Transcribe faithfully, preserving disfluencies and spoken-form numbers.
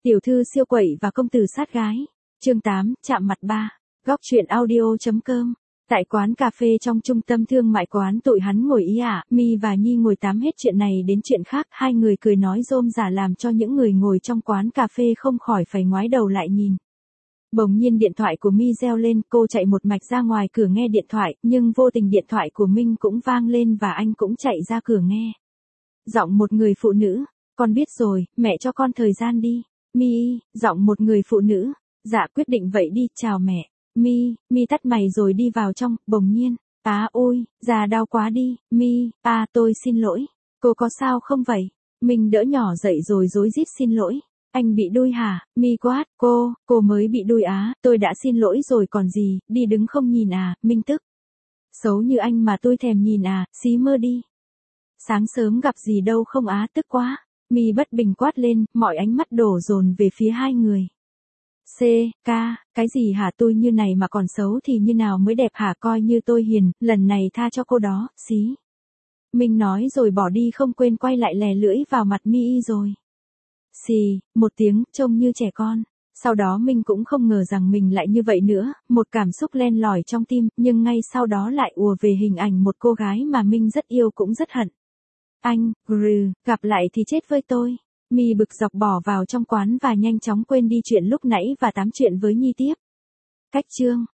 Tiểu thư siêu quậy và công tử sát gái. Chương tám, chạm mặt ba. Góc truyện audio.com. Tại quán cà phê trong trung tâm thương mại quán tụi hắn ngồi ý ả, Mi và Nhi ngồi tám hết chuyện này đến chuyện khác, hai người cười nói rôm rả làm cho những người ngồi trong quán cà phê không khỏi phải ngoái đầu lại nhìn. Bỗng nhiên điện thoại của Mi reo lên, cô chạy một mạch ra ngoài cửa nghe điện thoại, nhưng vô tình điện thoại của Minh cũng vang lên và anh cũng chạy ra cửa nghe. Giọng một người phụ nữ, con biết rồi, mẹ cho con thời gian đi. Mi, giọng một người phụ nữ, dạ quyết định vậy đi, chào mẹ. Mi, Mi tắt mày rồi đi vào trong, bỗng nhiên, á ôi, già đau quá đi, Mi, à tôi xin lỗi, cô có sao không vậy? Mình đỡ nhỏ dậy rồi rối rít xin lỗi. Anh bị đuôi hả? Mi quát, cô, cô mới bị đuôi á, tôi đã xin lỗi rồi còn gì, đi đứng không nhìn à, Minh tức. Xấu như anh mà tôi thèm nhìn à, xí mơ đi. Sáng sớm gặp gì đâu không á, tức quá. Mi bất bình quát lên, mọi ánh mắt đổ dồn về phía hai người. C, ca, cái gì hả, tôi như này mà còn xấu thì như nào mới đẹp hả, coi như tôi hiền, lần này tha cho cô đó, xí. Minh nói rồi bỏ đi không quên quay lại lè lưỡi vào mặt Mi rồi. Xì, một tiếng, trông như trẻ con. Sau đó Minh cũng không ngờ rằng mình lại như vậy nữa, một cảm xúc len lỏi trong tim, nhưng ngay sau đó lại ùa về hình ảnh một cô gái mà Minh rất yêu cũng rất hận. Anh, rừ, gặp lại thì chết với tôi. Mi bực dọc bỏ vào trong quán và nhanh chóng quên đi chuyện lúc nãy và tám chuyện với Nhi tiếp. Cách chương